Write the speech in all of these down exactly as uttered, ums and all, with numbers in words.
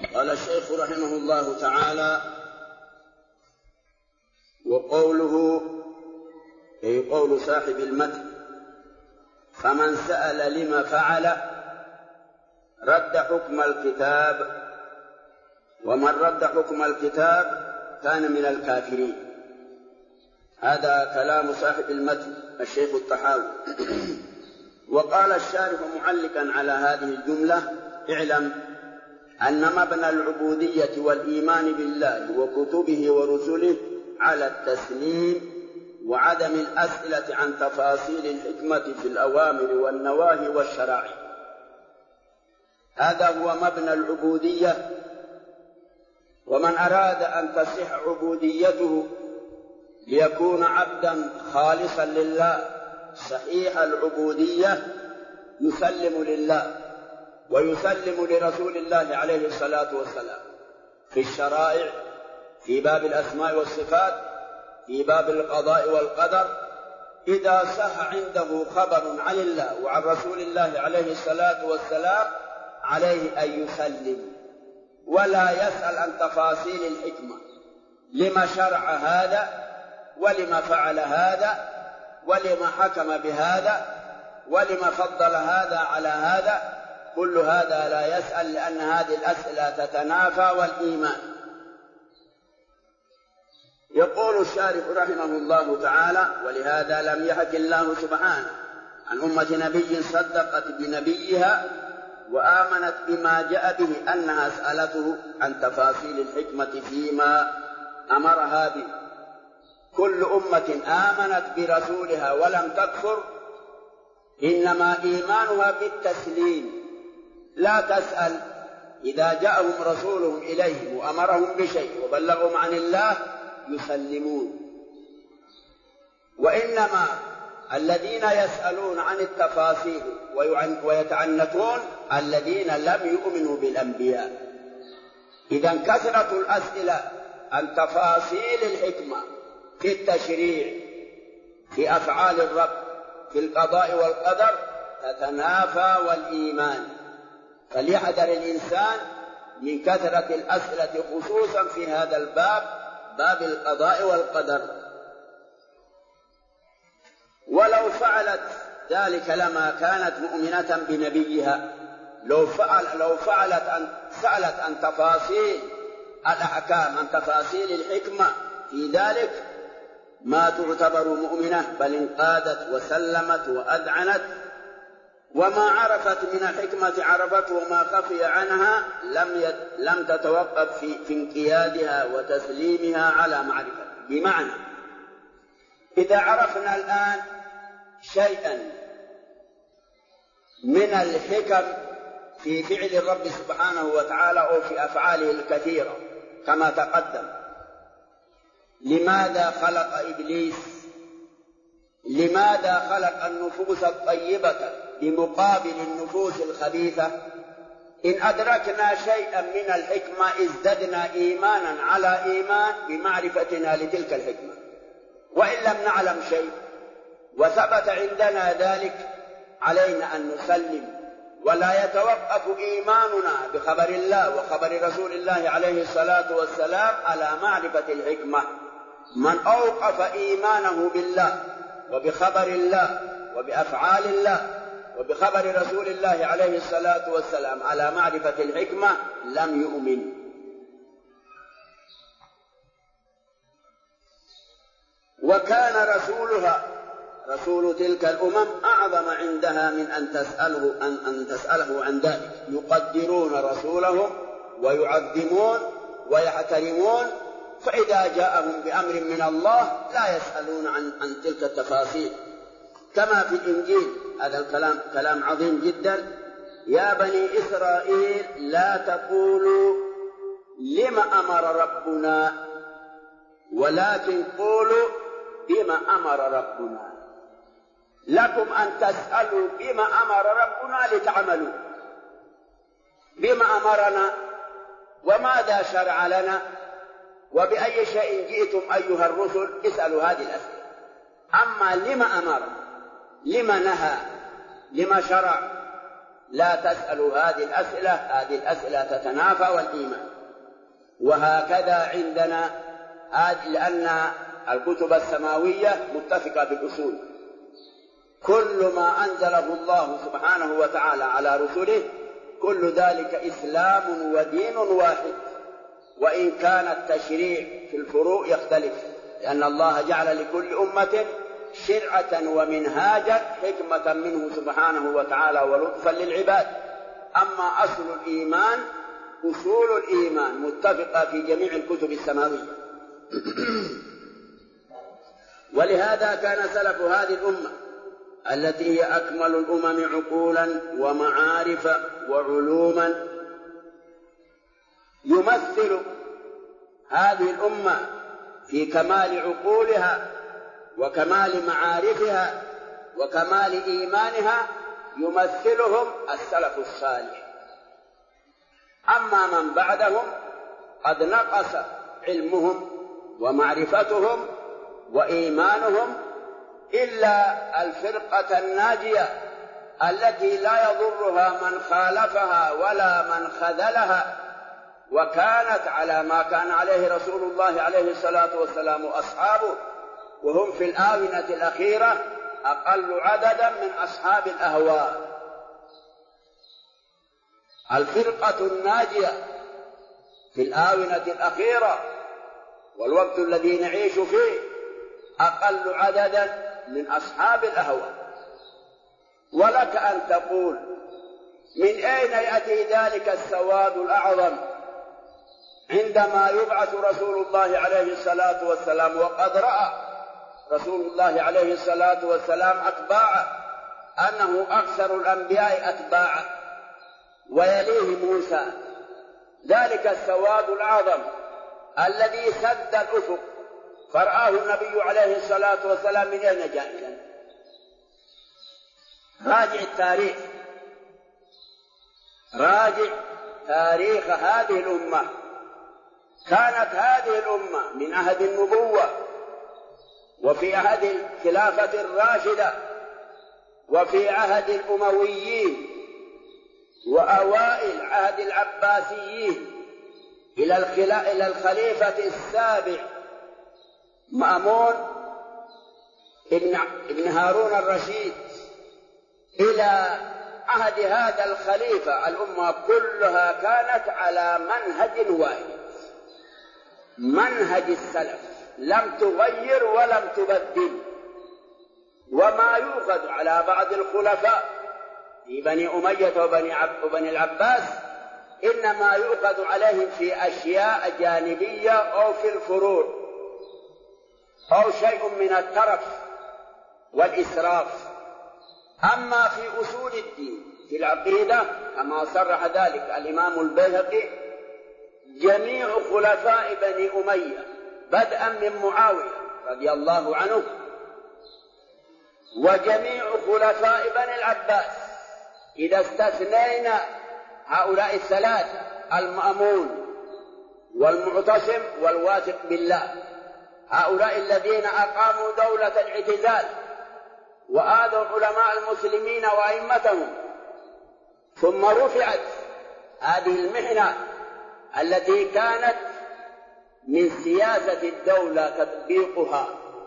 قال الشيخ رحمه الله تعالى: وقوله أي قول صاحب المتن: فمن سأل لما فعل رد حكم الكتاب، ومن رد حكم الكتاب كان من الكافرين. هذا كلام صاحب المتن الشيخ الطحاوي. وقال الشارح معلقا على هذه الجملة: اعلم أن مبنى العبودية والإيمان بالله وكتبه ورسله على التسليم وعدم الأسئلة عن تفاصيل الحكمة في الأوامر والنواهي والشرائع. هذا هو مبنى العبودية. ومن أراد أن تصح عبوديته ليكون عبدا خالصا لله صحيح العبودية يسلم لله ويسلم لرسول الله عليه الصلاة والسلام في الشرائع، في باب الأسماء والصفات، في باب القضاء والقدر. إذا صح عنده خبر عن الله وعن رسول الله عليه الصلاة والسلام عليه أن يسلم ولا يسأل عن تفاصيل الحكمة، لما شرع هذا، ولما فعل هذا، ولما حكم بهذا، ولما فضل هذا على هذا. كل هذا لا يسأل، لأن هذه الأسئلة تتنافى والإيمان. يقول الشارح رحمه الله تعالى: ولهذا لم يحك الله سبحانه عن أمة نبي صدقت بنبيها وآمنت بما جاء به أنها سألته عن تفاصيل الحكمة فيما أمرها به. كل أمة آمنت برسولها ولم تكفر إنما إيمانها بالتسليم، لا تسأل. إذا جاءهم رسولهم إليهم وأمرهم بشيء وبلغهم عن الله يسلمون. وإنما الذين يسألون عن التفاصيل ويتعنتون الذين لم يؤمنوا بالأنبياء. إذا كثرة الأسئلة عن تفاصيل الحكمة في التشريع، في أفعال الرب، في القضاء والقدر تتنافى والإيمان. فليحذر الإنسان من كثرة الأسئلة خصوصا في هذا الباب، باب القضاء والقدر. ولو فعلت ذلك لما كانت مؤمنة بنبيها. لو فعل لو فعلت أن سألت عن تفاصيل الأحكام، عن تفاصيل الحكمة في ذلك، ما تعتبر مؤمنة، بل انقادت وسلمت وأذعنت. وما عرفت من الحكمة عرفته، وما خفي عنها لم يد لم تتوقف في, في انقيادها وتسليمها على معرفة. بمعنى إذا عرفنا الآن شيئا من الحكم في فعل الرب سبحانه وتعالى أو في أفعاله الكثيرة كما تقدم، لماذا خلق إبليس؟ لماذا خلق النفوس الطيبة بمقابل النفوس الخبيثة؟ إن أدركنا شيئا من الحكمة ازددنا إيمانا على إيمان بمعرفتنا لتلك الحكمة. وإن لم نعلم شيء وثبت عندنا ذلك علينا أن نسلم، ولا يتوقف إيماننا بخبر الله وخبر رسول الله عليه الصلاة والسلام على معرفة الحكمة. من أوقف إيمانه بالله وبخبر الله وبأفعال الله وبخبر رسول الله عليه الصلاة والسلام على معرفة الحكمة لم يؤمن. وكان رسولها رسول تلك الأمم أعظم عندها من أن تسأله, أن, أن تسأله عن ذلك. يقدرون رسولهم ويعظمون ويحترمون، فإذا جاءهم بأمر من الله لا يسألون عن, عن تلك التفاصيل. كما في الإنجيل، هذا الكلام كلام عظيم جدا: يا بني إسرائيل لا تقولوا لما أمر ربنا، ولكن قولوا بما أمر ربنا. لكم أن تسألوا بما أمر ربنا لتعملوا. بما أمرنا وماذا شرع لنا وبأي شيء جئتم أيها الرسل، اسألوا هذه الأسئلة. أما لما أمر، لما نهى، لما شرع، لا تسألوا هذه الأسئلة، هذه الأسئلة تتنافى والإيمان. وهكذا عندنا، لأن الكتب السماوية متفقة بالأصول، كل ما أنزله الله سبحانه وتعالى على رسله كل ذلك إسلام ودين واحد، وإن كان التشريع في الفروع يختلف، لأن الله جعل لكل أمة شرعة ومنهاجا حكمة منه سبحانه وتعالى ولطفا للعباد. أما أصل الإيمان، أصول الإيمان متفقة في جميع الكتب السماوية. ولهذا كان سلف هذه الأمة التي هي أكمل الأمم عقولا ومعارف وعلوما يمثل هذه الأمة في كمال عقولها وكمال معارفها وكمال إيمانها، يمثلهم السلف الصالح. أما من بعدهم قد نقص علمهم ومعرفتهم وإيمانهم، إلا الفرقة الناجية التي لا يضرها من خالفها ولا من خذلها، وكانت على ما كان عليه رسول الله عليه الصلاة والسلام وأصحابه، وهم في الآونة الأخيرة أقل عددا من أصحاب الأهواء. الفرقة الناجية في الآونة الأخيرة والوقت الذي نعيش فيه أقل عددا من أصحاب الأهواء. ولك أن تقول من أين يأتي ذلك السواد الأعظم عندما يبعث رسول الله عليه الصلاة والسلام، وقد رأى رسول الله عليه الصلاة والسلام أتباعه أنه أكثر الأنبياء أتباعا ويليه موسى، ذلك السواد الأعظم الذي سد الأفق فرآه النبي عليه الصلاة والسلام من أين جاء إذن؟ راجع التاريخ، راجع تاريخ هذه الأمة. كانت هذه الأمة من عهد النبوة وفي عهد الخلافة الراشدة وفي عهد الأمويين وأوائل عهد العباسيين إلى الخليفة السابع مأمون ابن هارون الرشيد، إلى عهد هذا الخليفة الأمة كلها كانت على منهج واحد، منهج السلف، لم تغير ولم تبدل. وما يؤخذ على بعض الخلفاء في بني أمية وبني, عب وبني العباس إنما يؤخذ عليهم في أشياء جانبية أو في الفروع أو شيء من الترف والإسراف. أما في أصول الدين في العقيدة كما صرح ذلك الإمام البيهقي، جميع خلفاء بني أمية بدءا من معاوية رضي الله عنه وجميع خلفاء بني العباس إذا استثنينا هؤلاء الثلاثة المأمون والمعتصم والواثق بالله، هؤلاء الذين أقاموا دولة الاعتزال وآذوا علماء المسلمين وأئمتهم، ثم رفعت هذه المحنة التي كانت من سياسة الدولة تطبيقها.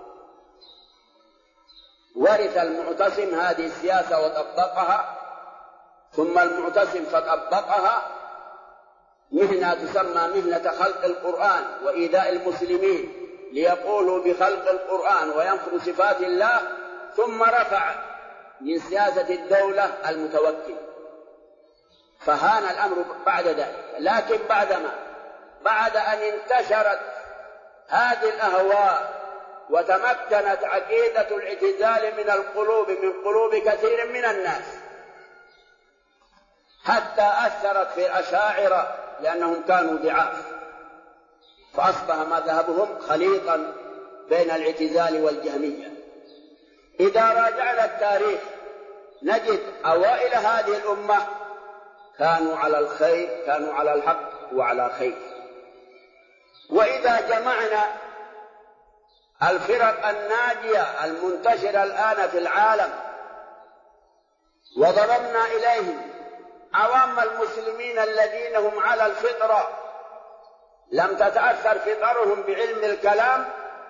ورث المعتصم هذه السياسة وطبقها، ثم المعتصم فطبقها، مهنة تسمى مهنة خلق القرآن وإيذاء المسلمين ليقولوا بخلق القرآن وينفوا صفات الله، ثم رفع من سياسة الدولة المتوكل، فهان الأمر بعد ذلك. لكن بعدما بعد أن انتشرت هذه الأهواء وتمكنت عقيدة الاعتزال من القلوب من قلوب كثير من الناس، حتى أثرت في الأشاعرة لأنهم كانوا ضعاف، فأصبح مذهبهم خليطا بين الاعتزال والجهمية. إذا راجعنا التاريخ نجد أوائل هذه الأمة كانوا على الخير، كانوا على الحق وعلى خير. وإذا جمعنا الفرق الناجية المنتشرة الآن في العالم وضربنا إليهم عوام المسلمين الذين هم على الفطرة لم تتأثر فطرهم بعلم الكلام،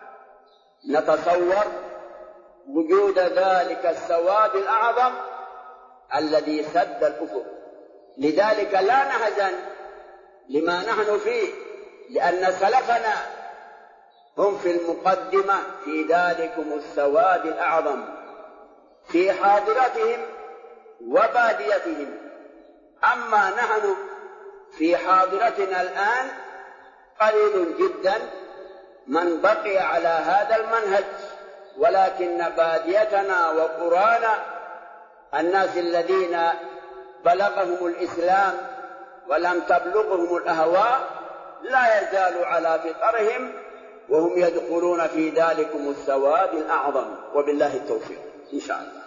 نتصور وجود ذلك السواد الأعظم الذي سد الأفق. لذلك لا نحزن لما نحن فيه، لأن سلفنا هم في المقدمة في ذلكم السواد الأعظم في حاضرتهم وباديتهم. أما نحن في حاضرتنا الآن قليل جدا من بقي على هذا المنهج، ولكن باديتنا وقرانا الناس الذين بلغهم الإسلام ولم تبلغهم الأهواء لا يزالوا على فطرهم وهم يدخلون في ذلكم السواد الأعظم، وبالله التوفيق إن شاء الله.